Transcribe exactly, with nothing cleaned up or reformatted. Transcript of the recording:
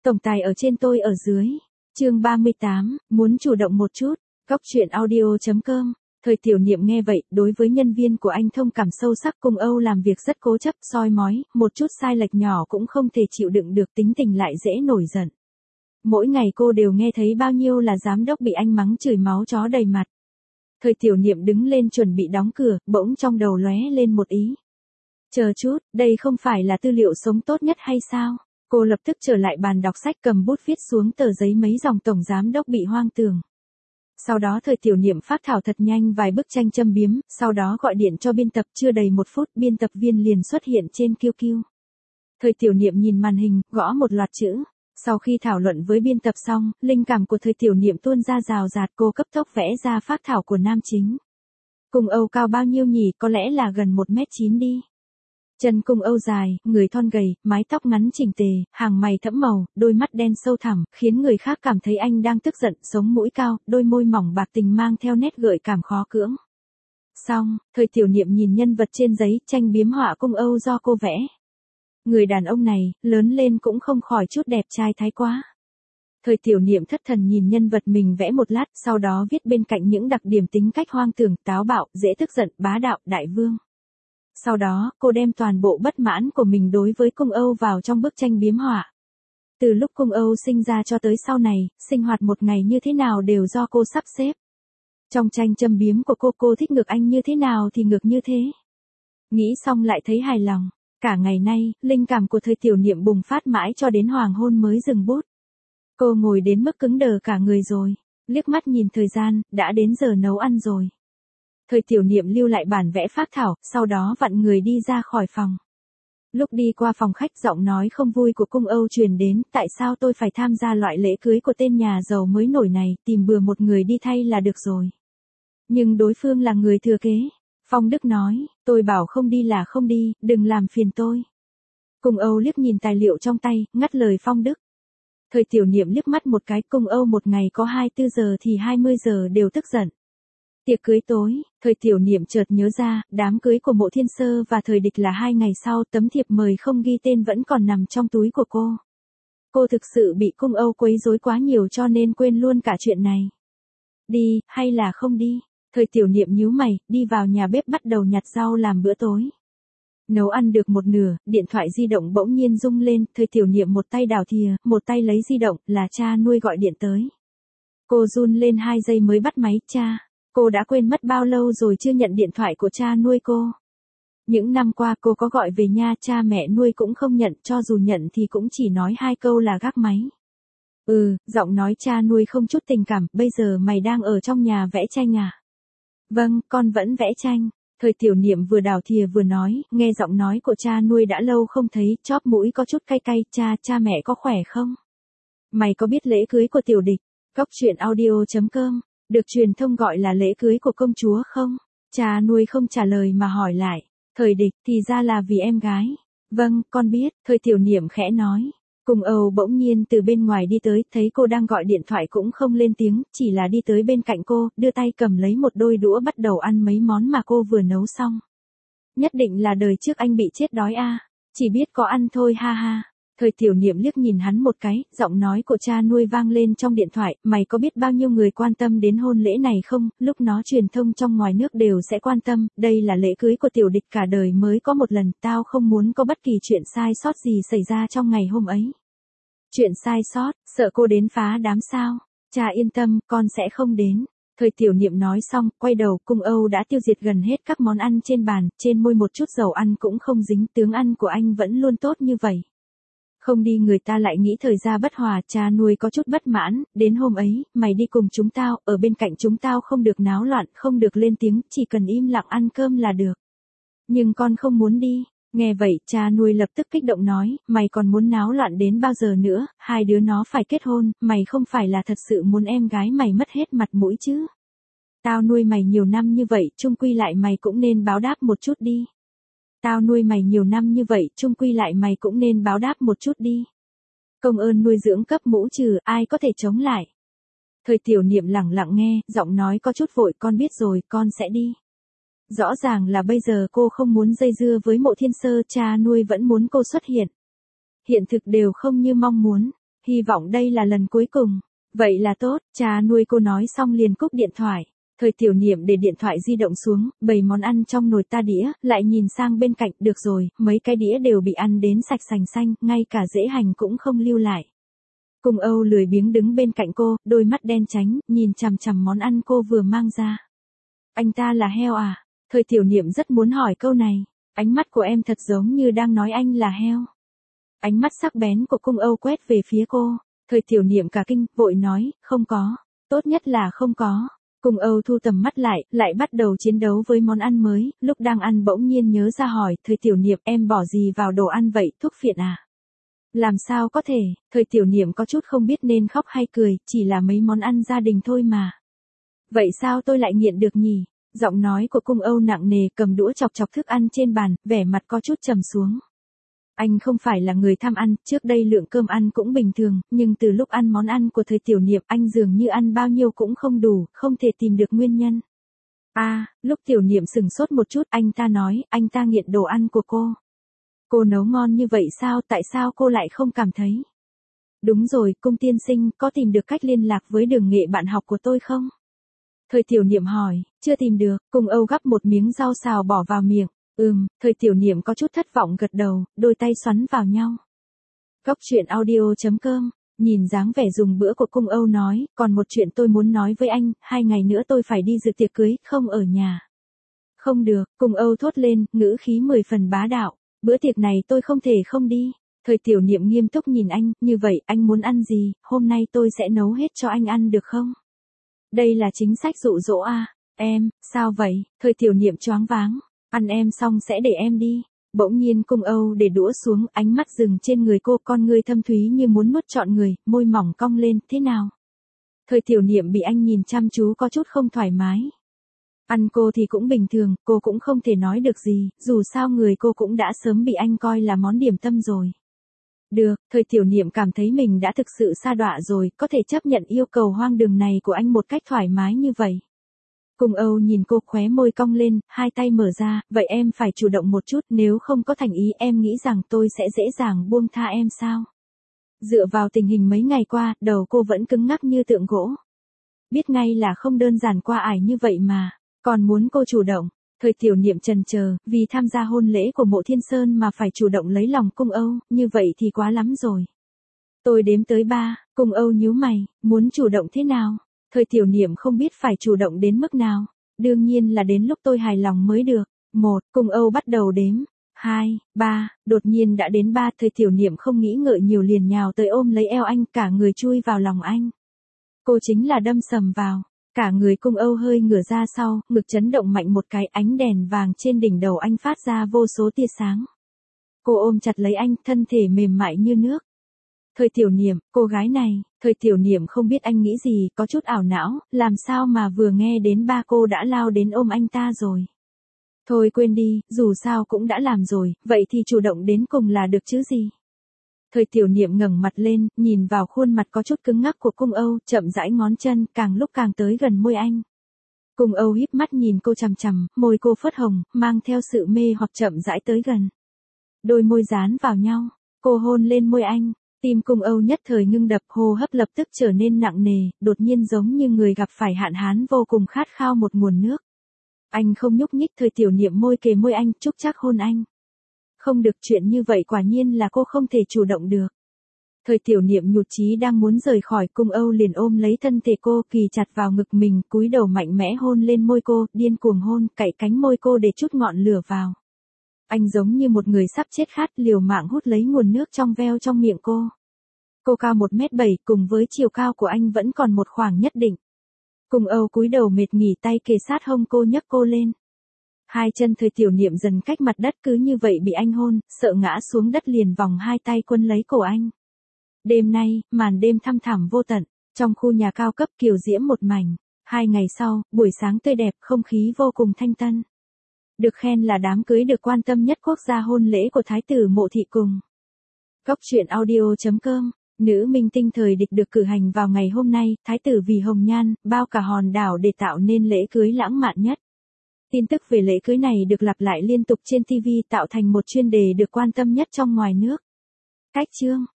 Tổng tài ở trên tôi ở dưới. Chương ba mươi tám, muốn chủ động một chút. Góc truyện audio chấm com. Thời Tiểu Niệm nghe vậy, đối với nhân viên của anh thông cảm sâu sắc, cùng Âu làm việc rất cố chấp, soi mói, một chút sai lệch nhỏ cũng không thể chịu đựng được, tính tình lại dễ nổi giận. Mỗi ngày cô đều nghe thấy bao nhiêu là giám đốc bị anh mắng chửi máu chó đầy mặt. Thời Tiểu Niệm đứng lên chuẩn bị đóng cửa, bỗng trong đầu lóe lên một ý. Chờ chút, đây không phải là tư liệu sống tốt nhất hay sao? Cô lập tức trở lại bàn đọc sách, cầm bút viết xuống tờ giấy mấy dòng tổng giám đốc bị hoang tưởng. Sau đó Thời Tiểu Niệm phác thảo thật nhanh vài bức tranh châm biếm, sau đó gọi điện cho biên tập, chưa đầy một phút biên tập viên liền xuất hiện trên Q Q. Thời Tiểu Niệm nhìn màn hình, gõ một loạt chữ. Sau khi thảo luận với biên tập xong, linh cảm của Thời Tiểu Niệm tuôn ra rào rạt, cô cấp tốc vẽ ra phác thảo của nam chính. Cùng Âu cao bao nhiêu nhỉ, có lẽ là gần một mét chín đi. Chân Cung Âu dài, người thon gầy, mái tóc ngắn chỉnh tề, hàng mày thẫm màu, đôi mắt đen sâu thẳm, khiến người khác cảm thấy anh đang tức giận, sống mũi cao, đôi môi mỏng bạc tình mang theo nét gợi cảm khó cưỡng. Xong, Thời Tiểu Niệm nhìn nhân vật trên giấy, tranh biếm họa Cung Âu do cô vẽ. Người đàn ông này, lớn lên cũng không khỏi chút đẹp trai thái quá. Thời Tiểu Niệm thất thần nhìn nhân vật mình vẽ một lát, sau đó viết bên cạnh những đặc điểm tính cách hoang tưởng, táo bạo, dễ tức giận, bá đạo, đại vương. Sau đó, cô đem toàn bộ bất mãn của mình đối với Cung Âu vào trong bức tranh biếm họa. Từ lúc Cung Âu sinh ra cho tới sau này, sinh hoạt một ngày như thế nào đều do cô sắp xếp. Trong tranh châm biếm của cô, cô thích ngược anh như thế nào thì ngược như thế. Nghĩ xong lại thấy hài lòng. Cả ngày nay, linh cảm của Thời Tiểu Niệm bùng phát mãi cho đến hoàng hôn mới dừng bút. Cô ngồi đến mức cứng đờ cả người rồi. Liếc mắt nhìn thời gian, đã đến giờ nấu ăn rồi. Thời Tiểu Niệm lưu lại bản vẽ phác thảo, sau đó vặn người đi ra khỏi phòng. Lúc đi qua phòng khách, giọng nói không vui của Cung Âu truyền đến, tại sao tôi phải tham gia loại lễ cưới của tên nhà giàu mới nổi này, tìm bừa một người đi thay là được rồi. Nhưng đối phương là người thừa kế. Phong Đức nói, tôi bảo không đi là không đi, đừng làm phiền tôi. Cung Âu liếc nhìn tài liệu trong tay, ngắt lời Phong Đức. Thời Tiểu Niệm liếc mắt một cái, Cung Âu một ngày có hai mươi bốn giờ thì hai mươi giờ đều tức giận. Tiệc cưới tối, Thời Tiểu Niệm chợt nhớ ra, đám cưới của Mộ Thiên Sơ và Thời Địch là hai ngày sau, tấm thiệp mời không ghi tên vẫn còn nằm trong túi của cô. Cô thực sự bị Cung Âu quấy rối quá nhiều cho nên quên luôn cả chuyện này. Đi, hay là không đi? Thời Tiểu Niệm nhíu mày, đi vào nhà bếp bắt đầu nhặt rau làm bữa tối. Nấu ăn được một nửa, điện thoại di động bỗng nhiên rung lên, Thời Tiểu Niệm một tay đào thìa, một tay lấy di động, là cha nuôi gọi điện tới. Cô run lên hai giây mới bắt máy, cha. Cô đã quên mất bao lâu rồi chưa nhận điện thoại của cha nuôi cô. Những năm qua cô có gọi về nha, cha mẹ nuôi cũng không nhận, cho dù nhận thì cũng chỉ nói hai câu là gác máy. Ừ, giọng nói cha nuôi không chút tình cảm, bây giờ mày đang ở trong nhà vẽ tranh à? Vâng, con vẫn vẽ tranh. Thời Tiểu Niệm vừa đào thìa vừa nói, nghe giọng nói của cha nuôi đã lâu không thấy, chóp mũi có chút cay cay, cha, cha mẹ có khỏe không? Mày có biết lễ cưới của Tiểu Địch, góc truyện audio chấm com, được truyền thông gọi là lễ cưới của công chúa không? Cha nuôi không trả lời mà hỏi lại, Thời Địch thì ra là vì em gái. Vâng, con biết, Thời Tiểu Niệm khẽ nói. Cung Âu bỗng nhiên từ bên ngoài đi tới, thấy cô đang gọi điện thoại cũng không lên tiếng, chỉ là đi tới bên cạnh cô, đưa tay cầm lấy một đôi đũa bắt đầu ăn mấy món mà cô vừa nấu xong. Nhất định là đời trước anh bị chết đói a, chỉ biết có ăn thôi ha ha. Thời Tiểu Niệm liếc nhìn hắn một cái, giọng nói của cha nuôi vang lên trong điện thoại, mày có biết bao nhiêu người quan tâm đến hôn lễ này không, lúc nó truyền thông trong ngoài nước đều sẽ quan tâm, đây là lễ cưới của Tiểu Địch cả đời mới có một lần, tao không muốn có bất kỳ chuyện sai sót gì xảy ra trong ngày hôm ấy. Chuyện sai sót, sợ cô đến phá đám sao? Cha yên tâm, con sẽ không đến. Thời Tiểu Niệm nói xong, quay đầu, Cung Âu đã tiêu diệt gần hết các món ăn trên bàn, trên môi một chút dầu ăn cũng không dính, tướng ăn của anh vẫn luôn tốt như vậy. Không đi người ta lại nghĩ thời gia bất hòa, cha nuôi có chút bất mãn, đến hôm ấy, mày đi cùng chúng tao, ở bên cạnh chúng tao không được náo loạn, không được lên tiếng, chỉ cần im lặng ăn cơm là được. Nhưng con không muốn đi. Nghe vậy, cha nuôi lập tức kích động nói, mày còn muốn náo loạn đến bao giờ nữa, hai đứa nó phải kết hôn, mày không phải là thật sự muốn em gái mày mất hết mặt mũi chứ. Tao nuôi mày nhiều năm như vậy, chung quy lại mày cũng nên báo đáp một chút đi. Tao nuôi mày nhiều năm như vậy, chung quy lại mày cũng nên báo đáp một chút đi. Công ơn nuôi dưỡng cấp mũ trừ, ai có thể chống lại. Thời Tiểu Niệm lẳng lặng nghe, giọng nói có chút vội, con biết rồi, con sẽ đi. Rõ ràng là bây giờ cô không muốn dây dưa với Mộ Thiên Sơ, cha nuôi vẫn muốn cô xuất hiện. Hiện thực đều không như mong muốn. hy vọng đây là lần cuối cùng. Vậy là tốt, cha nuôi cô nói xong liền cúp điện thoại. Thời tiểu niệm để điện thoại di động xuống, bày món ăn trong nồi ta đĩa, lại nhìn sang bên cạnh, được rồi, mấy cái đĩa đều bị ăn đến sạch sành xanh, ngay cả rễ hành cũng không lưu lại. Cung Âu lười biếng đứng bên cạnh cô, đôi mắt đen tránh, nhìn chằm chằm món ăn cô vừa mang ra. Anh ta là heo à? Thời tiểu niệm rất muốn hỏi câu này, ánh mắt của em thật giống như đang nói anh là heo. Ánh mắt sắc bén của Cung Âu quét về phía cô, thời tiểu niệm cả kinh, vội nói, không có, tốt nhất là không có. Cung Âu thu tầm mắt lại, lại bắt đầu chiến đấu với món ăn mới, lúc đang ăn bỗng nhiên nhớ ra hỏi, thời tiểu niệm em bỏ gì vào đồ ăn vậy, thuốc phiện à? Làm sao có thể, thời tiểu niệm có chút không biết nên khóc hay cười, chỉ là mấy món ăn gia đình thôi mà. Vậy sao tôi lại nghiện được nhỉ? Giọng nói của Cung Âu nặng nề, cầm đũa chọc chọc thức ăn trên bàn, vẻ mặt có chút trầm xuống. Anh không phải là người tham ăn, trước đây lượng cơm ăn cũng bình thường, nhưng từ lúc ăn món ăn của thời tiểu niệm anh dường như ăn bao nhiêu cũng không đủ, không thể tìm được nguyên nhân. À, lúc tiểu niệm sừng sốt một chút, anh ta nói, anh ta nghiện đồ ăn của cô. Cô nấu ngon như vậy sao, tại sao cô lại không cảm thấy? Đúng rồi, Cung tiên sinh, có tìm được cách liên lạc với Đường Nghệ bạn học của tôi không? Thời tiểu niệm hỏi, chưa tìm được, Cung Âu gắp một miếng rau xào bỏ vào miệng. Ừm, thời tiểu niệm có chút thất vọng gật đầu, đôi tay xoắn vào nhau. Góc truyện audio chấm com, nhìn dáng vẻ dùng bữa của Cung Âu nói, còn một chuyện tôi muốn nói với anh, hai ngày nữa tôi phải đi dự tiệc cưới, không ở nhà. Không được, Cung Âu thốt lên, ngữ khí mười phần bá đạo, bữa tiệc này tôi không thể không đi. Thời tiểu niệm nghiêm túc nhìn anh, như vậy anh muốn ăn gì, hôm nay tôi sẽ nấu hết cho anh ăn được không? Đây là chính sách dụ dỗ à, em, sao vậy, thời tiểu niệm choáng váng. Ăn em xong sẽ để em đi. Bỗng nhiên Cung Âu để đũa xuống, ánh mắt dừng trên người cô, con người thâm thúy như muốn nuốt trọn người, môi mỏng cong lên, thế nào? Thời tiểu niệm bị anh nhìn chăm chú có chút không thoải mái. Ăn cô thì cũng bình thường, cô cũng không thể nói được gì, dù sao người cô cũng đã sớm bị anh coi là món điểm tâm rồi. Được, thời tiểu niệm cảm thấy mình đã thực sự sa đọa rồi, có thể chấp nhận yêu cầu hoang đường này của anh một cách thoải mái như vậy. Cung Âu nhìn cô, khóe môi cong lên, hai tay mở ra, vậy em phải chủ động một chút, nếu không có thành ý em nghĩ rằng tôi sẽ dễ dàng buông tha em sao? Dựa vào tình hình mấy ngày qua, đầu cô vẫn cứng ngắc như tượng gỗ. Biết ngay là không đơn giản qua ải như vậy mà, còn muốn cô chủ động. Thời tiểu niệm chần chờ, vì tham gia hôn lễ của Mộ Thiên Sơn mà phải chủ động lấy lòng Cung Âu, như vậy thì quá lắm rồi. Tôi đếm tới ba, Cung Âu nhíu mày, muốn chủ động thế nào? Thời tiểu niệm không biết phải chủ động đến mức nào. Đương nhiên là đến lúc tôi hài lòng mới được. Một, Cung Âu bắt đầu đếm. Hai, ba, đột nhiên đã đến ba. Thời tiểu niệm không nghĩ ngợi nhiều liền nhào tới ôm lấy eo anh, cả người chui vào lòng anh. Cô chính là đâm sầm vào. Cả người Cung Âu hơi ngửa ra sau, ngực chấn động mạnh một cái, ánh đèn vàng trên đỉnh đầu anh phát ra vô số tia sáng. Cô ôm chặt lấy anh, thân thể mềm mại như nước. Thời tiểu niệm, cô gái này, thời tiểu niệm không biết anh nghĩ gì, có chút ảo não, làm sao mà vừa nghe đến ba cô đã lao đến ôm anh ta rồi. Thôi quên đi, dù sao cũng đã làm rồi, vậy thì chủ động đến cùng là được chứ gì. Thời tiểu niệm ngẩng mặt lên, nhìn vào khuôn mặt có chút cứng ngắc của Cung Âu, chậm rãi ngón chân, càng lúc càng tới gần môi anh. Cung Âu híp mắt nhìn cô chằm chằm, môi cô phớt hồng, mang theo sự mê hoặc chậm rãi tới gần. Đôi môi dán vào nhau, cô hôn lên môi anh. Tim Cung Âu nhất thời ngưng đập, hô hấp lập tức trở nên nặng nề, đột nhiên giống như người gặp phải hạn hán vô cùng khát khao một nguồn nước. Anh không nhúc nhích, thời tiểu niệm môi kề môi anh, chúc chắc hôn anh. Không được, chuyện như vậy quả nhiên là cô không thể chủ động được. Thời tiểu niệm nhụt chí đang muốn rời khỏi, Cung Âu liền ôm lấy thân thể cô, kì chặt vào ngực mình, cúi đầu mạnh mẽ hôn lên môi cô, điên cuồng hôn, cạy cánh môi cô để chút ngọn lửa vào. Anh giống như một người sắp chết khát, liều mạng hút lấy nguồn nước trong veo trong miệng cô. Cô cao một mét bảy, cùng với chiều cao của anh vẫn còn một khoảng nhất định. Cung Âu cúi đầu mệt nghỉ, tay kề sát hông cô, nhấc cô lên. Hai chân thời tiểu niệm dần cách mặt đất, cứ như vậy bị anh hôn, sợ ngã xuống đất liền vòng hai tay quân lấy cổ anh. Đêm nay, màn đêm thăm thẳm vô tận, trong khu nhà cao cấp kiều diễm một mảnh. Hai ngày sau, buổi sáng tươi đẹp, không khí vô cùng thanh tân. Được khen là đám cưới được quan tâm nhất quốc gia hôn lễ của Thái tử Mộ Thị cùng. Góc truyện audio chấm com, nữ minh tinh thời địch được cử hành vào ngày hôm nay, Thái tử vì hồng nhan, bao cả hòn đảo để tạo nên lễ cưới lãng mạn nhất. Tin tức về lễ cưới này được lặp lại liên tục trên ti vi, tạo thành một chuyên đề được quan tâm nhất trong ngoài nước. Cách chương